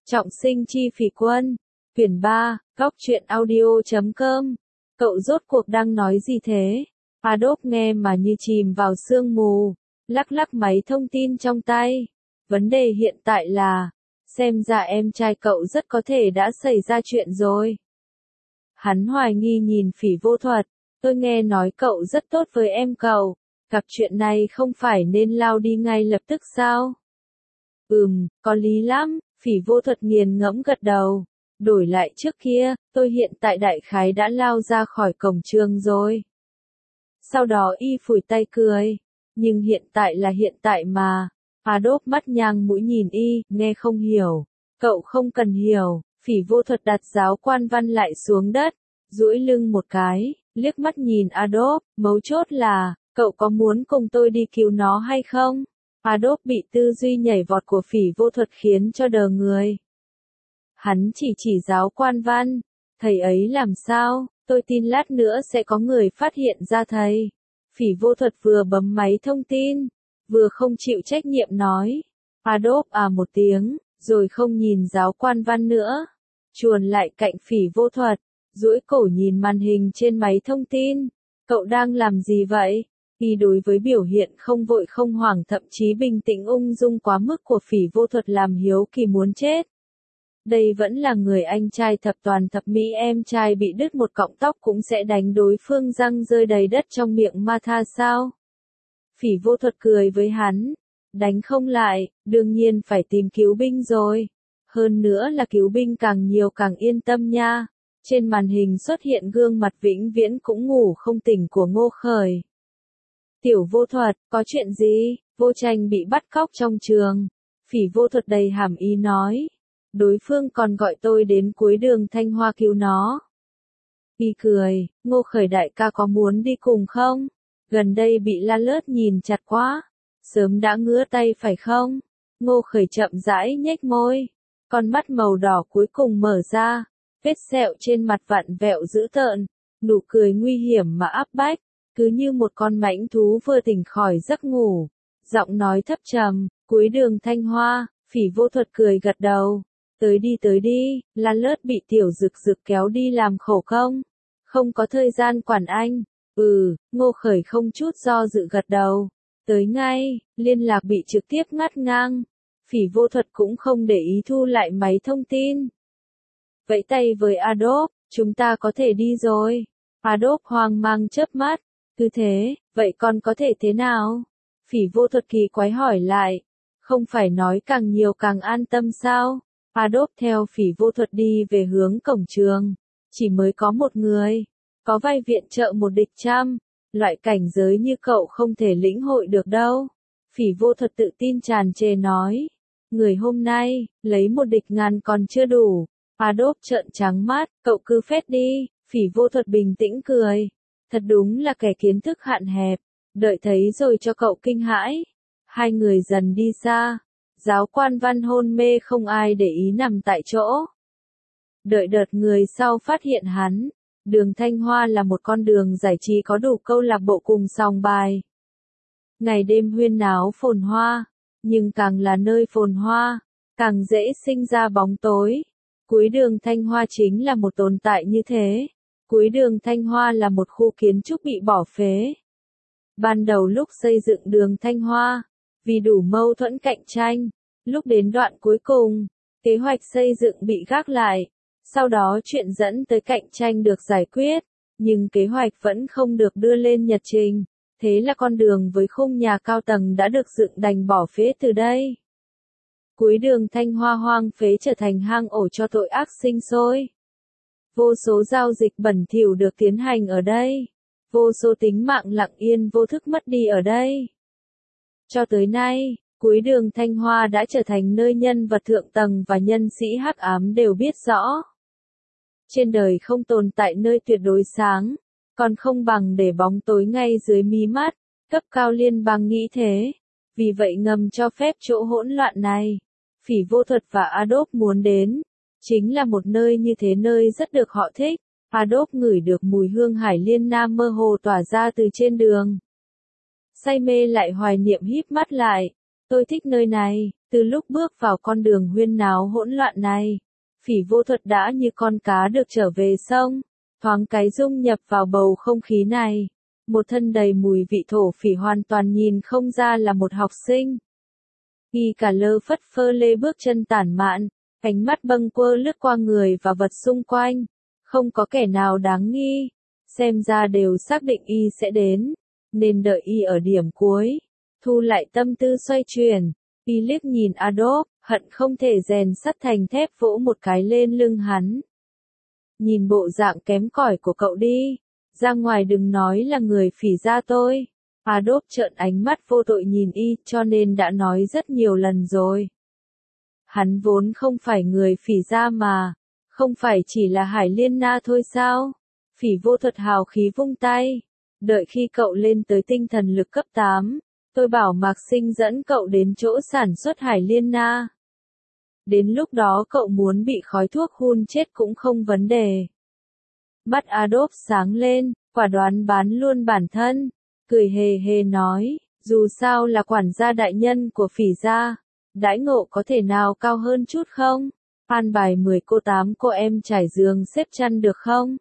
Trọng sinh chi phỉ quân. Quyển 3, Góc truyện audio.com. Cậu rốt cuộc đang nói gì thế? Adobe nghe mà như chìm vào sương mù, lắc lắc máy thông tin trong tay. Vấn đề hiện tại là, xem ra em trai cậu rất có thể đã xảy ra chuyện rồi. Hắn hoài nghi nhìn Phỉ Vô Thuật, tôi nghe nói cậu rất tốt với em cậu, gặp chuyện này không phải nên lao đi ngay lập tức sao? Có lý lắm, Phỉ Vô Thuật nghiền ngẫm gật đầu. Đổi lại trước kia, tôi hiện tại đại khái đã lao ra khỏi cổng trường rồi. Sau đó y phủi tay cười. Nhưng hiện tại là hiện tại mà. Adobe mắt nhang mũi nhìn y, nghe không hiểu. Cậu không cần hiểu. Phỉ Vô Thuật đặt giáo quan văn lại xuống đất, duỗi lưng một cái, liếc mắt nhìn Adobe, mấu chốt là, cậu có muốn cùng tôi đi cứu nó hay không? Adobe bị tư duy nhảy vọt của Phỉ Vô Thuật khiến cho đờ người. Hắn chỉ giáo quan văn, thầy ấy làm sao, tôi tin lát nữa sẽ có người phát hiện ra thầy. Phỉ Vô Thuật vừa bấm máy thông tin, vừa không chịu trách nhiệm nói. Adobe một tiếng, rồi không nhìn giáo quan văn nữa. Chuồn lại cạnh Phỉ Vô Thuật, duỗi cổ nhìn màn hình trên máy thông tin. Cậu đang làm gì vậy? Y đối với biểu hiện không vội không hoảng thậm chí bình tĩnh ung dung quá mức của Phỉ Vô Thuật làm hiếu kỳ muốn chết. Đây vẫn là người anh trai thập toàn thập mỹ, em trai bị đứt một cọng tóc cũng sẽ đánh đối phương răng rơi đầy đất trong miệng ma tha sao? Phỉ Vô Thuật cười với hắn. Đánh không lại, đương nhiên phải tìm cứu binh rồi. Hơn nữa là cứu binh càng nhiều càng yên tâm nha. Trên màn hình xuất hiện gương mặt vĩnh viễn cũng ngủ không tỉnh của Ngô Khởi. Tiểu Vô Thuật, có chuyện gì? Vô Tranh bị bắt cóc trong trường. Phỉ Vô Thuật đầy hàm ý nói. Đối phương còn gọi tôi đến cuối đường Thanh Hoa cứu nó. Y cười, Ngô Khởi đại ca có muốn đi cùng không? Gần đây bị La Lớt nhìn chặt quá. Sớm đã ngứa tay phải không? Ngô Khởi chậm rãi nhếch môi. Con mắt màu đỏ cuối cùng mở ra. Vết sẹo trên mặt vặn vẹo dữ tợn. Nụ cười nguy hiểm mà áp bách. Cứ như một con mãnh thú vừa tỉnh khỏi giấc ngủ. Giọng nói thấp trầm, cuối đường Thanh Hoa. Phỉ Vô Thuật cười gật đầu. Tới đi, La Lớt bị Tiểu Dực Dực kéo đi làm khổ công. Không có thời gian quản anh. Ngô Khởi không chút do dự gật đầu. Tới ngay, liên lạc bị trực tiếp ngắt ngang. Phỉ Vô Thuật cũng không để ý thu lại máy thông tin. Vẫy tay với Adobe, chúng ta có thể đi rồi. Adobe hoang mang chớp mắt. Cứ thế, vậy con có thể thế nào? Phỉ Vô Thuật kỳ quái hỏi lại. Không phải nói càng nhiều càng an tâm sao? Adobe theo Phỉ Vô Thuật đi về hướng cổng trường. Chỉ mới có một người. Có vai viện trợ một địch trăm. Loại cảnh giới như cậu không thể lĩnh hội được đâu. Phỉ Vô Thuật tự tin tràn trề nói. Người hôm nay, lấy một địch ngàn còn chưa đủ. Adobe trợn trắng mắt, cậu cứ phét đi. Phỉ Vô Thuật bình tĩnh cười. Thật đúng là kẻ kiến thức hạn hẹp. Đợi thấy rồi cho cậu kinh hãi. Hai người dần đi xa. Giáo quan văn hôn mê không ai để ý nằm tại chỗ. Đợi đợt người sau phát hiện hắn. Đường Thanh Hoa là một con đường giải trí có đủ câu lạc bộ cùng sòng bài. Ngày đêm huyên náo phồn hoa. Nhưng càng là nơi phồn hoa, càng dễ sinh ra bóng tối. Cuối đường Thanh Hoa chính là một tồn tại như thế. Cuối đường Thanh Hoa là một khu kiến trúc bị bỏ phế. Ban đầu lúc xây dựng đường Thanh Hoa, vì đủ mâu thuẫn cạnh tranh, lúc đến đoạn cuối cùng, kế hoạch xây dựng bị gác lại. Sau đó chuyện dẫn tới cạnh tranh được giải quyết, nhưng kế hoạch vẫn không được đưa lên nhật trình. Thế là con đường với khung nhà cao tầng đã được dựng đành bỏ phế từ đây. Cuối đường Thanh Hoa hoang phế trở thành hang ổ cho tội ác sinh sôi. Vô số giao dịch bẩn thỉu được tiến hành ở đây. Vô số tính mạng lặng yên vô thức mất đi ở đây. Cho tới nay, cuối đường Thanh Hoa đã trở thành nơi nhân vật thượng tầng và nhân sĩ hắc ám đều biết rõ. Trên đời không tồn tại nơi tuyệt đối sáng, còn không bằng để bóng tối ngay dưới mí mắt. Cấp cao liên bang nghĩ thế. Vì vậy ngầm cho phép chỗ hỗn loạn này. Phỉ Vô Thuật và Adobe muốn đến. Chính là một nơi như thế, nơi rất được họ thích. Adobe ngửi được mùi hương hải liên nam mơ hồ tỏa ra từ trên đường. Say mê lại hoài niệm híp mắt lại. Tôi thích nơi này, Từ lúc bước vào con đường huyên náo hỗn loạn này, Phỉ Vô Thuật đã như con cá được trở về sông, thoáng cái dung nhập vào bầu không khí này. Một thân đầy mùi vị thổ phỉ hoàn toàn nhìn không ra là một học sinh. Y cả lơ phất phơ lê bước chân tản mạn, ánh mắt bâng quơ lướt qua người và vật xung quanh, không có kẻ nào đáng nghi, xem ra đều xác định Y sẽ đến, nên đợi Y ở điểm cuối. Thu lại tâm tư xoay chuyển, Y liếc nhìn Adolf, hận không thể rèn sắt thành thép vỗ một cái lên lưng hắn. Nhìn bộ dạng kém cỏi của cậu đi, ra ngoài đừng nói là người phỉ gia tôi. Adolf trợn ánh mắt vô tội nhìn Y, cho nên đã nói rất nhiều lần rồi. Hắn vốn không phải người phỉ gia mà, không phải chỉ là Hải Liên Na thôi sao? Phỉ Vô Thuật hào khí vung tay, đợi khi cậu lên tới tinh thần lực cấp 8, tôi bảo Mạc Sinh dẫn cậu đến chỗ sản xuất Hải Liên Na. Đến lúc đó cậu muốn bị khói thuốc hun chết cũng không vấn đề. Mắt Adolf sáng lên, quả đoán bán luôn bản thân, cười hề hề nói, dù sao là quản gia đại nhân của Phỉ gia, đãi ngộ có thể nào cao hơn chút không? An bài 10 cô 8 cô em trải giường xếp chăn được không?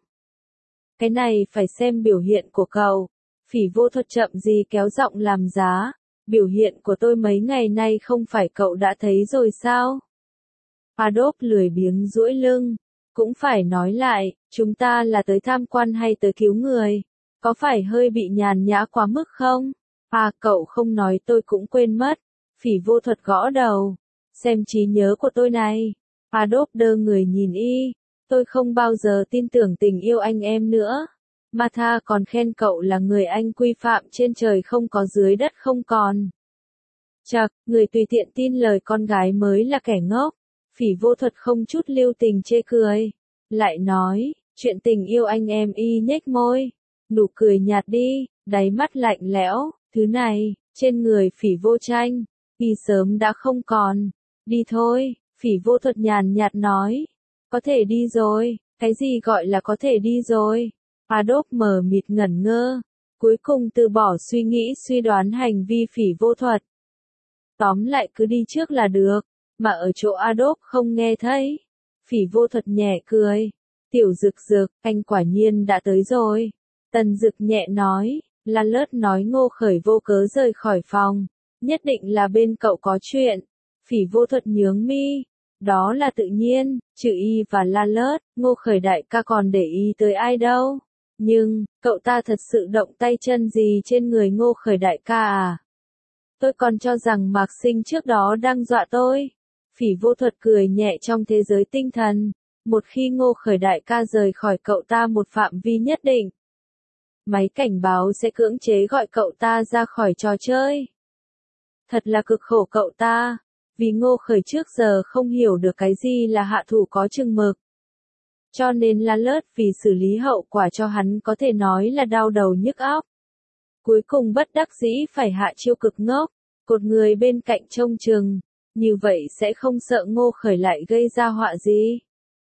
Cái này phải xem biểu hiện của cậu. Phỉ Vô Thuật chậm gì kéo giọng làm giá, biểu hiện của tôi mấy ngày nay không phải cậu đã thấy rồi sao? Adolf lười biếng duỗi lưng, cũng phải nói lại, chúng ta là tới tham quan hay tới cứu người, có phải hơi bị nhàn nhã quá mức không? À, cậu không nói tôi cũng quên mất. Phỉ Vô Thuật gõ đầu, xem trí nhớ của tôi này. Adolf đơ người nhìn Y, tôi không bao giờ tin tưởng tình yêu anh em nữa. Martha còn khen cậu là người anh quy phạm trên trời không có dưới đất không còn. Chậc, người tùy tiện tin lời con gái mới là kẻ ngốc. Phỉ Vô Thuật không chút lưu tình chê cười, lại nói, chuyện tình yêu anh em. Y nhếch môi, nụ cười nhạt đi, đáy mắt lạnh lẽo, thứ này, trên người Phỉ Vô Tranh, Y sớm đã không còn. Đi thôi, Phỉ Vô Thuật nhàn nhạt nói, có thể đi rồi, cái gì gọi là có thể đi rồi? Adolf mờ mịt ngẩn ngơ, cuối cùng từ bỏ suy nghĩ suy đoán hành vi Phỉ Vô Thuật. Tóm lại cứ đi trước là được, mà ở chỗ Adolf không nghe thấy. Phỉ Vô Thuật nhẹ cười, Tiểu Dực Dực, anh quả nhiên đã tới rồi. Tần Dực nhẹ nói, La Lớt nói Ngô Khởi vô cớ rời khỏi phòng, nhất định là bên cậu có chuyện. Phỉ Vô Thuật nhướng mi, đó là tự nhiên, trừ Y và La Lớt, Ngô Khởi đại ca còn để ý tới ai đâu. Nhưng, cậu ta thật sự động tay chân gì trên người Ngô Khởi đại ca à? Tôi còn cho rằng Mạc Sinh trước đó đang dọa tôi. Phỉ Vô Thuật cười nhẹ trong thế giới tinh thần, một khi Ngô Khởi đại ca rời khỏi cậu ta một phạm vi nhất định, máy cảnh báo sẽ cưỡng chế gọi cậu ta ra khỏi trò chơi. Thật là cực khổ cậu ta, vì Ngô Khởi trước giờ không hiểu được cái gì là hạ thủ có chừng mực. Cho nên La Lớt vì xử lý hậu quả cho hắn có thể nói là đau đầu nhức óc. Cuối cùng bất đắc dĩ phải hạ chiêu cực ngốc, cột người bên cạnh trông chừng, như vậy sẽ không sợ Ngô Khởi lại gây ra họa gì.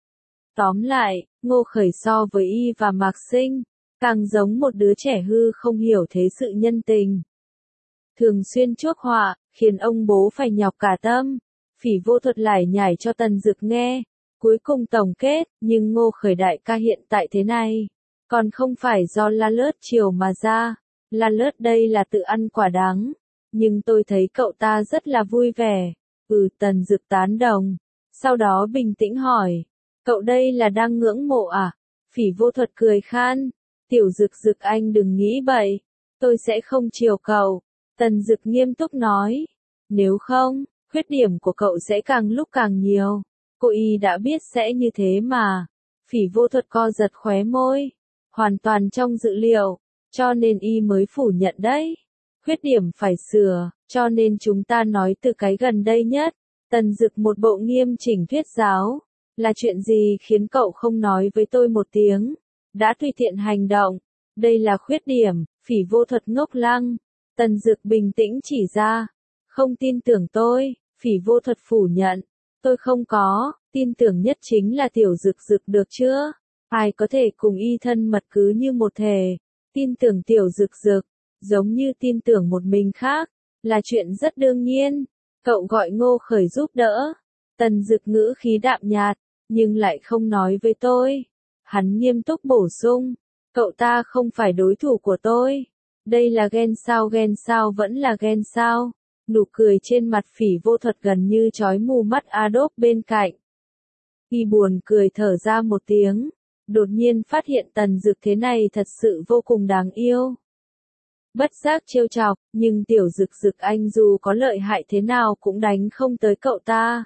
Tóm lại, Ngô Khởi so với Y và Mạc Sinh, càng giống một đứa trẻ hư không hiểu thế sự nhân tình. Thường xuyên chuốc họa, khiến ông bố phải nhọc cả tâm. Phỉ Vô Thuật lải nhải cho Tần Dực nghe, cuối cùng tổng kết, nhưng Ngô Khởi đại ca hiện tại thế này, còn không phải do La Lớt chiều mà ra. La Lớt đây là tự ăn quả đắng, nhưng tôi thấy cậu ta rất là vui vẻ. Tần Dực tán đồng, sau đó bình tĩnh hỏi, cậu đây là đang ngưỡng mộ à? Phỉ Vô Thuật cười khan, Tiểu Dực Dực anh đừng nghĩ bậy, tôi sẽ không chiều cậu. Tần Dực nghiêm túc nói, nếu không, khuyết điểm của cậu sẽ càng lúc càng nhiều. Cô Y đã biết sẽ như thế mà. Phỉ Vô Thuật co giật khóe môi, hoàn toàn trong dự liệu, cho nên Y mới phủ nhận đấy. Khuyết điểm phải sửa, cho nên chúng ta nói từ cái gần đây nhất. Tần Dực một bộ nghiêm chỉnh thuyết giáo, là chuyện gì khiến cậu không nói với tôi một tiếng, đã tùy tiện hành động, đây là khuyết điểm. Phỉ Vô Thuật ngốc lăng, Tần Dực bình tĩnh chỉ ra, không tin tưởng tôi. Phỉ Vô Thuật phủ nhận, tôi không có, tin tưởng nhất chính là Tiểu Dực Dực được chưa? Ai có thể cùng Y thân mật cứ như một thể, tin tưởng Tiểu Dực Dực, giống như tin tưởng một mình khác, là chuyện rất đương nhiên. Cậu gọi Ngô Khởi giúp đỡ. Tần Dực ngữ khí đạm nhạt, nhưng lại không nói với tôi. Hắn nghiêm túc bổ sung, cậu ta không phải đối thủ của tôi. Đây là ghen sao vẫn là ghen sao. Nụ cười trên mặt Phỉ Vô Thuật gần như chói mù mắt Adolf bên cạnh. Y buồn cười thở ra một tiếng, đột nhiên phát hiện Tần Dực thế này thật sự vô cùng đáng yêu. Bất giác trêu chọc, nhưng tiểu Dực anh dù có lợi hại thế nào cũng đánh không tới cậu ta.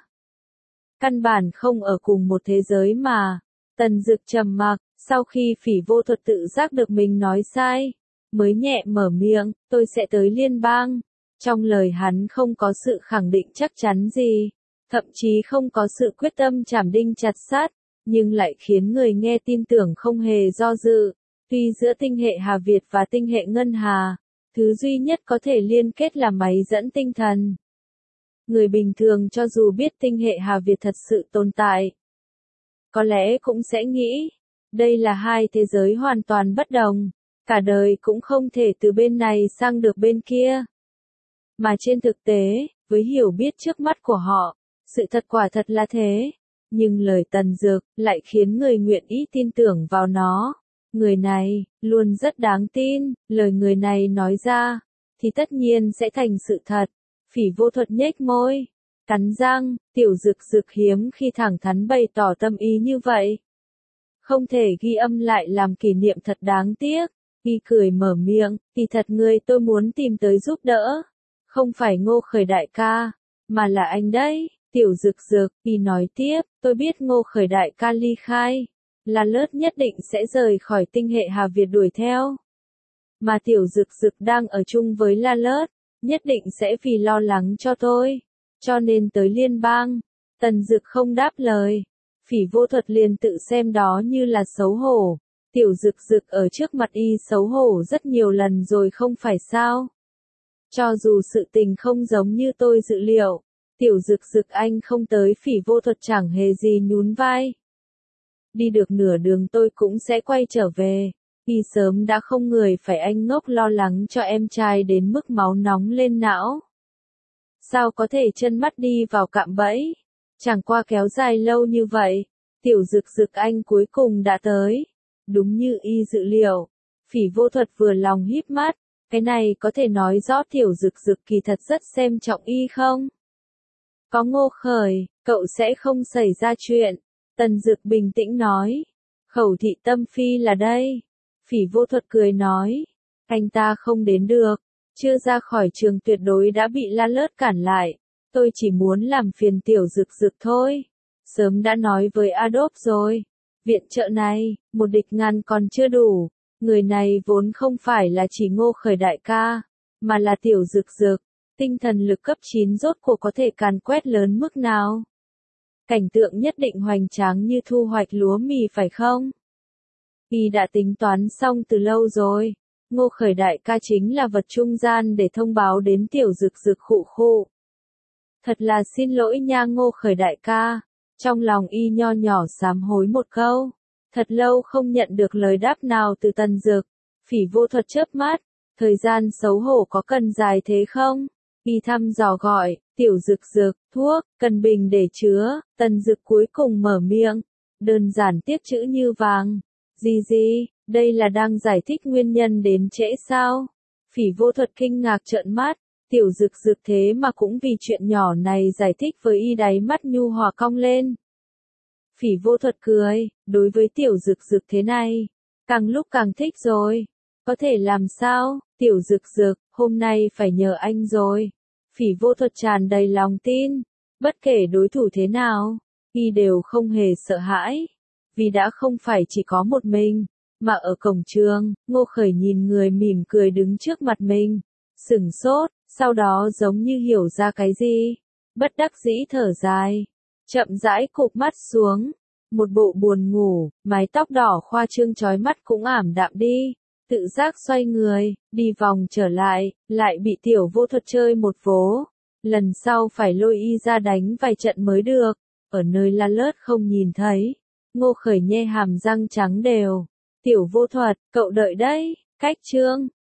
Căn bản không ở cùng một thế giới mà. Tần Dực trầm mặc, sau khi Phỉ Vô Thuật tự giác được mình nói sai, mới nhẹ mở miệng, tôi sẽ tới liên bang. Trong lời hắn không có sự khẳng định chắc chắn gì, thậm chí không có sự quyết tâm chảm đinh chặt sắt, nhưng lại khiến người nghe tin tưởng không hề do dự. Tuy giữa tinh hệ Hà Việt và tinh hệ Ngân Hà, thứ duy nhất có thể liên kết là máy dẫn tinh thần. Người bình thường cho dù biết tinh hệ Hà Việt thật sự tồn tại, có lẽ cũng sẽ nghĩ, đây là hai thế giới hoàn toàn bất đồng, cả đời cũng không thể từ bên này sang được bên kia. Mà trên thực tế, với hiểu biết trước mắt của họ, sự thật quả thật là thế. Nhưng lời Tần Dực lại khiến người nguyện ý tin tưởng vào nó. Người này, luôn rất đáng tin, lời người này nói ra, thì tất nhiên sẽ thành sự thật. Phỉ Vô Thuật nhếch môi, cắn răng, tiểu Dực hiếm khi thẳng thắn bày tỏ tâm ý như vậy. Không thể ghi âm lại làm kỷ niệm thật đáng tiếc. Y cười mở miệng, thì thật người tôi muốn tìm tới giúp đỡ. Không phải Ngô Khởi đại ca, mà là anh đấy. Tiểu Dực, Y nói tiếp, tôi biết Ngô Khởi đại ca ly khai. La Lớt nhất định sẽ rời khỏi tinh hệ Hà Việt đuổi theo. Mà tiểu Dực đang ở chung với La Lớt, nhất định sẽ vì lo lắng cho tôi. Cho nên tới liên bang. Tần Dực không đáp lời. Phỉ Vô Thuật liền tự xem đó như là xấu hổ. Tiểu Dực ở trước mặt y xấu hổ rất nhiều lần rồi không phải sao. Cho dù sự tình không giống như tôi dự liệu, tiểu Dực anh không tới Phỉ Vô Thuật chẳng hề gì nhún vai. Đi được nửa đường tôi cũng sẽ quay trở về. Y sớm đã không người phải anh ngốc lo lắng cho em trai đến mức máu nóng lên não. Sao có thể chân mắt đi vào cạm bẫy? Chẳng qua kéo dài lâu như vậy, tiểu Dực anh cuối cùng đã tới. Đúng như y dự liệu, Phỉ Vô Thuật vừa lòng híp mắt, cái này có thể nói rõ tiểu Dực kỳ thật rất xem trọng y không? Có Ngô Khởi, cậu sẽ không xảy ra chuyện. Tần Dực bình tĩnh nói. Khẩu thị tâm phi là đây. Phỉ Vô Thuật cười nói. Anh ta không đến được. Chưa ra khỏi trường tuyệt đối đã bị La Lớt cản lại. Tôi chỉ muốn làm phiền tiểu Dực thôi. Sớm đã nói với Adolf rồi. Viện trợ này, một địch ngàn còn chưa đủ. Người này vốn không phải là chỉ Ngô Khởi đại ca, mà là tiểu Dực. Tinh thần lực cấp 9 rốt cuộc có thể càn quét lớn mức nào? Cảnh tượng nhất định hoành tráng như thu hoạch lúa mì phải không? Y đã tính toán xong từ lâu rồi. Ngô Khởi đại ca chính là vật trung gian để thông báo đến tiểu Dực khụ. Thật là xin lỗi nha Ngô Khởi đại ca. Trong lòng y nho nhỏ sám hối một câu. Thật lâu không nhận được lời đáp nào từ Tần Dực. Phỉ Vô Thuật chớp mắt. Thời gian xấu hổ có cần dài thế không? Y thăm dò gọi, tiểu Dực, thuốc, cần bình để chứa. Tần Dực cuối cùng mở miệng. Đơn giản tiếc chữ như vàng. Gì, đây là đang giải thích nguyên nhân đến trễ sao? Phỉ Vô Thuật kinh ngạc trợn mắt. Tiểu Dực thế mà cũng vì chuyện nhỏ này giải thích với y, đáy mắt nhu hòa cong lên. Phỉ Vô Thuật cười, đối với tiểu Dực thế này, càng lúc càng thích rồi. Có thể làm sao, tiểu Dực, hôm nay phải nhờ anh rồi. Phỉ Vô Thuật tràn đầy lòng tin, bất kể đối thủ thế nào, y đều không hề sợ hãi. Vì đã không phải chỉ có một mình, mà ở cổng trường, Ngô Khởi nhìn người mỉm cười đứng trước mặt mình. Sửng sốt, sau đó giống như hiểu ra cái gì. Bất đắc dĩ thở dài. Chậm rãi cụp mắt xuống. Một bộ buồn ngủ, mái tóc đỏ khoa trương chói mắt cũng ảm đạm đi. Tự giác xoay người, đi vòng trở lại bị tiểu Vô Thuật chơi một vố. Lần sau phải lôi y ra đánh vài trận mới được. Ở nơi La Lớt không nhìn thấy. Ngô Khởi nhe hàm răng trắng đều. Tiểu Vô Thuật, cậu đợi đấy. Cách chương